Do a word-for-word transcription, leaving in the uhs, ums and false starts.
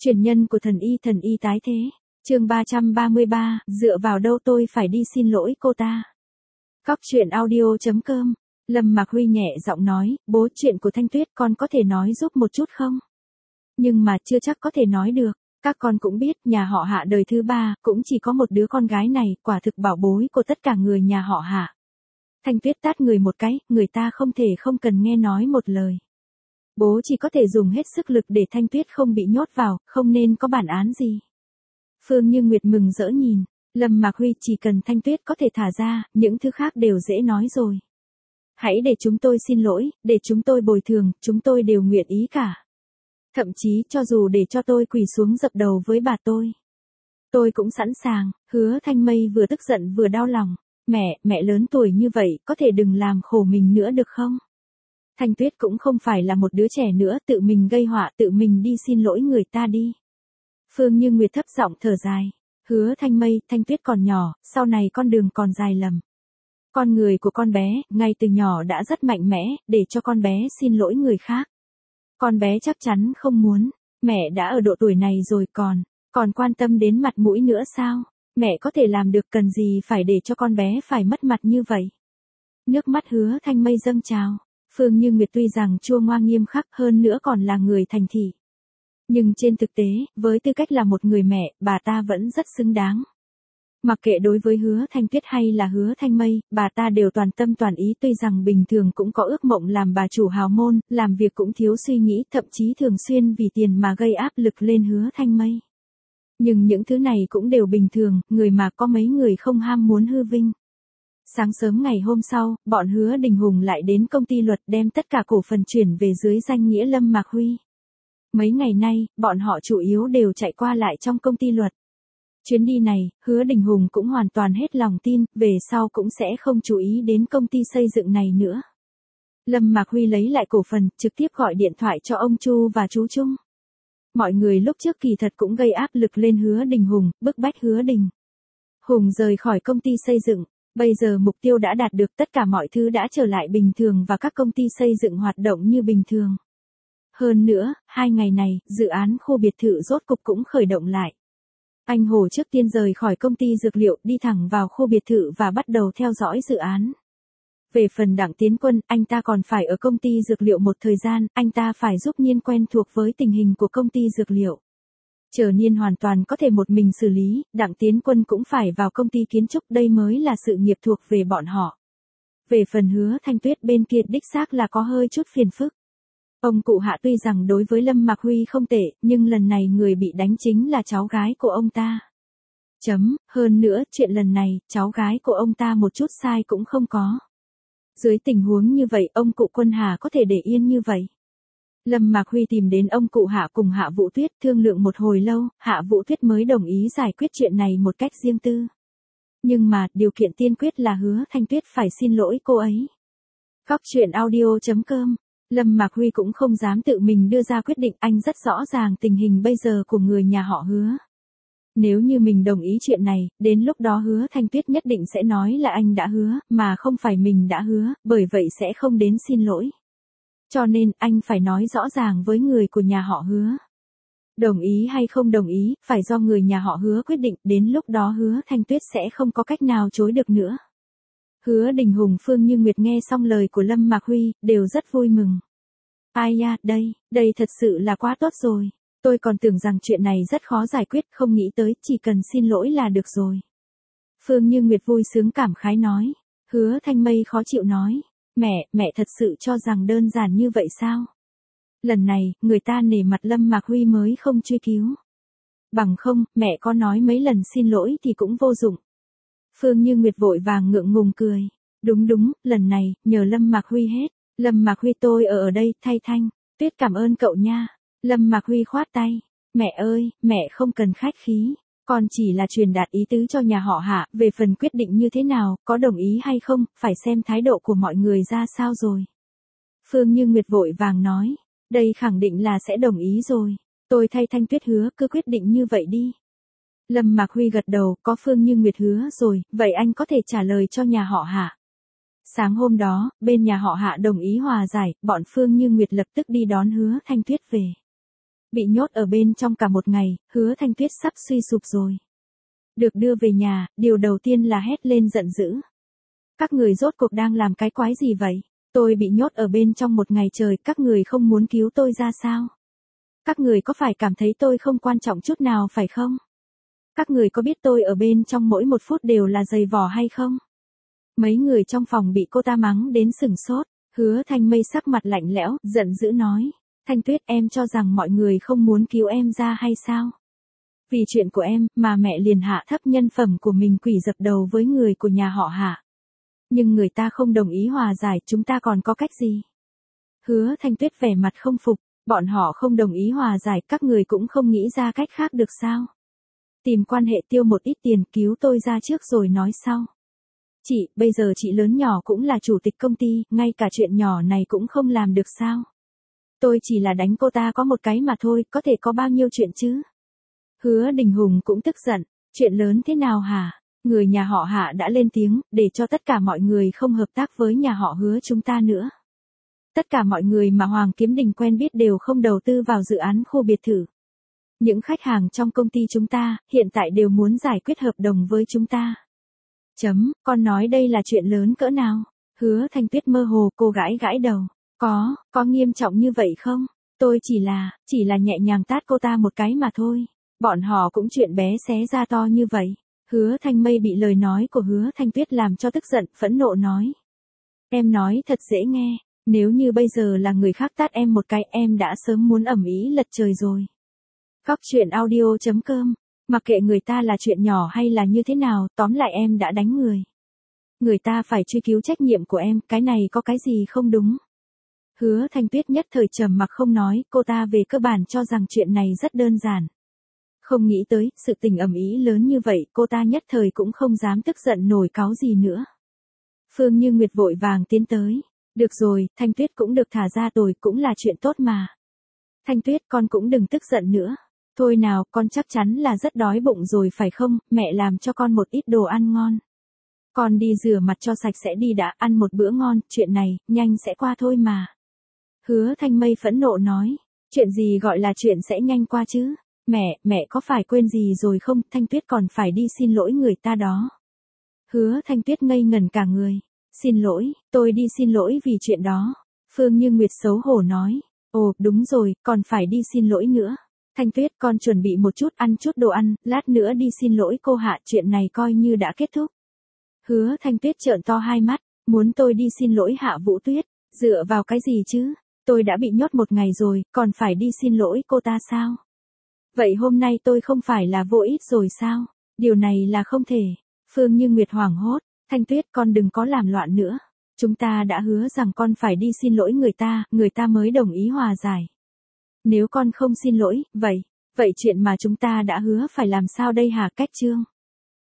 Truyền nhân của thần y thần y tái thế. Chương ba trăm ba mươi ba, dựa vào đâu tôi phải đi xin lỗi cô ta. Góc truyện audio chấm com. Lâm Mạc Huy nhẹ giọng nói, bố, chuyện của Thanh Tuyết con có thể nói giúp một chút không? Nhưng mà chưa chắc có thể nói được. Các con cũng biết, nhà họ Hạ đời thứ ba, cũng chỉ có một đứa con gái này, quả thực bảo bối của tất cả người nhà họ Hạ. Thanh Tuyết tát người một cái, người ta không thể không cần nghe nói một lời. Bố chỉ có thể dùng hết sức lực để Thanh Tuyết không bị nhốt vào, không nên có bản án gì. Phương Như Nguyệt mừng rỡ nhìn, Lâm Mạc Huy chỉ cần Thanh Tuyết có thể thả ra, những thứ khác đều dễ nói rồi. Hãy để chúng tôi xin lỗi, để chúng tôi bồi thường, chúng tôi đều nguyện ý cả. Thậm chí cho dù để cho tôi quỳ xuống dập đầu với bà tôi. Tôi cũng sẵn sàng. Hứa Thanh Mây vừa tức giận vừa đau lòng. Mẹ, mẹ lớn tuổi như vậy, có thể đừng làm khổ mình nữa được không? Thanh Tuyết cũng không phải là một đứa trẻ nữa, tự mình gây họa, tự mình đi xin lỗi người ta đi. Phương Như Nguyệt thấp giọng thở dài. Hứa Thanh Mây, Thanh Tuyết còn nhỏ, sau này con đường còn dài lầm. Con người của con bé, ngay từ nhỏ đã rất mạnh mẽ, để cho con bé xin lỗi người khác. Con bé chắc chắn không muốn, mẹ đã ở độ tuổi này rồi còn, còn quan tâm đến mặt mũi nữa sao? Mẹ có thể làm được, cần gì phải để cho con bé phải mất mặt như vậy? Nước mắt Hứa Thanh Mây dâng trào. Phương Như Nguyệt tuy rằng chua ngoa nghiêm khắc hơn nữa còn là người thành thị. Nhưng trên thực tế, với tư cách là một người mẹ, bà ta vẫn rất xứng đáng. Mặc kệ đối với Hứa Thanh Tuyết hay là Hứa Thanh Mây, bà ta đều toàn tâm toàn ý, tuy rằng bình thường cũng có ước mộng làm bà chủ hào môn, làm việc cũng thiếu suy nghĩ, thậm chí thường xuyên vì tiền mà gây áp lực lên Hứa Thanh Mây. Nhưng những thứ này cũng đều bình thường, người mà có mấy người không ham muốn hư vinh. Sáng sớm ngày hôm sau, bọn Hứa Đình Hùng lại đến công ty luật đem tất cả cổ phần chuyển về dưới danh nghĩa Lâm Mạc Huy. Mấy ngày nay, bọn họ chủ yếu đều chạy qua lại trong công ty luật. Chuyến đi này, Hứa Đình Hùng cũng hoàn toàn hết lòng tin, về sau cũng sẽ không chú ý đến công ty xây dựng này nữa. Lâm Mạc Huy lấy lại cổ phần, trực tiếp gọi điện thoại cho ông Chu và chú Trung. Mọi người lúc trước kỳ thật cũng gây áp lực lên Hứa Đình Hùng, bức bách Hứa Đình Hùng rời khỏi công ty xây dựng. Bây giờ mục tiêu đã đạt được, tất cả mọi thứ đã trở lại bình thường và các công ty xây dựng hoạt động như bình thường. Hơn nữa, hai ngày này, dự án khu biệt thự rốt cục cũng khởi động lại. Anh Hồ trước tiên rời khỏi công ty dược liệu, đi thẳng vào khu biệt thự và bắt đầu theo dõi dự án. Về phần Đặng Tiến Quân, anh ta còn phải ở công ty dược liệu một thời gian, anh ta phải giúp Nhiên quen thuộc với tình hình của công ty dược liệu. Chờ Nhiên hoàn toàn có thể một mình xử lý, Đặng Tiến Quân cũng phải vào công ty kiến trúc, đây mới là sự nghiệp thuộc về bọn họ. Về phần Hứa Thanh Tuyết bên kia đích xác là có hơi chút phiền phức. Ông cụ Hạ tuy rằng đối với Lâm Mạc Huy không tệ, nhưng lần này người bị đánh chính là cháu gái của ông ta. Chấm, hơn nữa, chuyện lần này, cháu gái của ông ta một chút sai cũng không có. Dưới tình huống như vậy, ông cụ Quân Hà có thể để yên như vậy. Lâm Mạc Huy tìm đến ông cụ Hạ cùng Hạ Vũ Tuyết thương lượng một hồi lâu, Hạ Vũ Tuyết mới đồng ý giải quyết chuyện này một cách riêng tư. Nhưng mà, điều kiện tiên quyết là Hứa Thanh Tuyết phải xin lỗi cô ấy. Góc truyện audio chấm com. Lâm Mạc Huy cũng không dám tự mình đưa ra quyết định, anh rất rõ ràng tình hình bây giờ của người nhà họ Hứa. Nếu như mình đồng ý chuyện này, đến lúc đó Hứa Thanh Tuyết nhất định sẽ nói là anh đã hứa, mà không phải mình đã hứa, bởi vậy sẽ không đến xin lỗi. Cho nên, anh phải nói rõ ràng với người của nhà họ Hứa. Đồng ý hay không đồng ý, phải do người nhà họ Hứa quyết định, đến lúc đó Hứa Thanh Tuyết sẽ không có cách nào chối được nữa. Hứa Đình Hùng, Phương Như Nguyệt nghe xong lời của Lâm Mạc Huy, đều rất vui mừng. Ai da, đây, đây thật sự là quá tốt rồi. Tôi còn tưởng rằng chuyện này rất khó giải quyết, không nghĩ tới, chỉ cần xin lỗi là được rồi. Phương Như Nguyệt vui sướng cảm khái nói. Hứa Thanh Mây khó chịu nói. Mẹ, mẹ thật sự cho rằng đơn giản như vậy sao? Lần này, người ta nể mặt Lâm Mạc Huy mới không truy cứu. Bằng không, mẹ có nói mấy lần xin lỗi thì cũng vô dụng. Phương Như Nguyệt vội vàng ngượng ngùng cười. Đúng đúng, lần này, nhờ Lâm Mạc Huy hết. Lâm Mạc Huy tôi ở ở đây, thay Thanh Tuyết cảm ơn cậu nha. Lâm Mạc Huy khoát tay. Mẹ ơi, mẹ không cần khách khí. Con chỉ là truyền đạt ý tứ cho nhà họ Hạ, về phần quyết định như thế nào, có đồng ý hay không, phải xem thái độ của mọi người ra sao rồi. Phương Như Nguyệt vội vàng nói. Đây khẳng định là sẽ đồng ý rồi. Tôi thay Thanh Tuyết hứa, cứ quyết định như vậy đi. Lâm Mạc Huy gật đầu, có Phương Như Nguyệt hứa rồi, vậy anh có thể trả lời cho nhà họ Hạ. Sáng hôm đó, bên nhà họ Hạ đồng ý hòa giải, bọn Phương Như Nguyệt lập tức đi đón Hứa Thanh Tuyết về. Bị nhốt ở bên trong cả một ngày, Hứa Thanh Tuyết sắp suy sụp rồi. Được đưa về nhà, điều đầu tiên là hét lên giận dữ. Các người rốt cuộc đang làm cái quái gì vậy? Tôi bị nhốt ở bên trong một ngày trời, các người không muốn cứu tôi ra sao? Các người có phải cảm thấy tôi không quan trọng chút nào phải không? Các người có biết tôi ở bên trong mỗi một phút đều là giày vò hay không? Mấy người trong phòng bị cô ta mắng đến sửng sốt, Hứa Thanh Mây sắc mặt lạnh lẽo, giận dữ nói. Thanh Tuyết, em cho rằng mọi người không muốn cứu em ra hay sao? Vì chuyện của em, mà mẹ liền hạ thấp nhân phẩm của mình quỳ dập đầu với người của nhà họ Hạ. Nhưng người ta không đồng ý hòa giải, chúng ta còn có cách gì? Hứa Thanh Tuyết vẻ mặt không phục, bọn họ không đồng ý hòa giải, các người cũng không nghĩ ra cách khác được sao? Tìm quan hệ tiêu một ít tiền cứu tôi ra trước rồi nói sau. Chị, bây giờ chị lớn nhỏ cũng là chủ tịch công ty, ngay cả chuyện nhỏ này cũng không làm được sao? Tôi chỉ là đánh cô ta có một cái mà thôi, có thể có bao nhiêu chuyện chứ? Hứa Đình Hùng cũng tức giận, chuyện lớn thế nào hả? Người nhà họ Hạ đã lên tiếng, để cho tất cả mọi người không hợp tác với nhà họ Hứa chúng ta nữa. Tất cả mọi người mà Hoàng Kiếm Đình quen biết đều không đầu tư vào dự án khu biệt thự. Những khách hàng trong công ty chúng ta, hiện tại đều muốn giải quyết hợp đồng với chúng ta. Chấm, con nói đây là chuyện lớn cỡ nào? Hứa Thanh Tuyết mơ hồ, cô gãi gãi đầu. Có, có nghiêm trọng như vậy không? Tôi chỉ là, chỉ là nhẹ nhàng tát cô ta một cái mà thôi. Bọn họ cũng chuyện bé xé ra to như vậy. Hứa Thanh Mây bị lời nói của Hứa Thanh Tuyết làm cho tức giận, phẫn nộ nói. Em nói thật dễ nghe, nếu như bây giờ là người khác tát em một cái em đã sớm muốn ầm ĩ lật trời rồi. Góc truyện audio chấm com, mặc kệ người ta là chuyện nhỏ hay là như thế nào, tóm lại em đã đánh người. Người ta phải truy cứu trách nhiệm của em, cái này có cái gì không đúng. Hứa Thanh Tuyết nhất thời trầm mặc không nói, cô ta về cơ bản cho rằng chuyện này rất đơn giản. Không nghĩ tới, sự tình ầm ĩ lớn như vậy, cô ta nhất thời cũng không dám tức giận nổi cáu gì nữa. Phương Như Nguyệt vội vàng tiến tới. Được rồi, Thanh Tuyết cũng được thả ra rồi, cũng là chuyện tốt mà. Thanh Tuyết, con cũng đừng tức giận nữa. Thôi nào, con chắc chắn là rất đói bụng rồi phải không, mẹ làm cho con một ít đồ ăn ngon. Con đi rửa mặt cho sạch sẽ đi đã, ăn một bữa ngon, chuyện này, nhanh sẽ qua thôi mà. Hứa Thanh Mây phẫn nộ nói, chuyện gì gọi là chuyện sẽ nhanh qua chứ? Mẹ, mẹ có phải quên gì rồi không, Thanh Tuyết còn phải đi xin lỗi người ta đó. Hứa Thanh Tuyết ngây ngẩn cả người. Xin lỗi, tôi đi xin lỗi vì chuyện đó. Phương Như Nguyệt xấu hổ nói. Ồ, đúng rồi, còn phải đi xin lỗi nữa. Thanh Tuyết, con chuẩn bị một chút ăn chút đồ ăn, lát nữa đi xin lỗi cô Hạ, chuyện này coi như đã kết thúc. Hứa Thanh Tuyết trợn to hai mắt, muốn tôi đi xin lỗi Hạ Vũ Tuyết, dựa vào cái gì chứ? Tôi đã bị nhốt một ngày rồi, còn phải đi xin lỗi cô ta sao? Vậy hôm nay tôi không phải là vô ích rồi sao? Điều này là không thể. Phương Như Nguyệt hoảng hốt. Thanh Tuyết, con đừng có làm loạn nữa. Chúng ta đã hứa rằng con phải đi xin lỗi người ta, người ta mới đồng ý hòa giải. Nếu con không xin lỗi, vậy, vậy chuyện mà chúng ta đã hứa phải làm sao đây hả? Cách chương.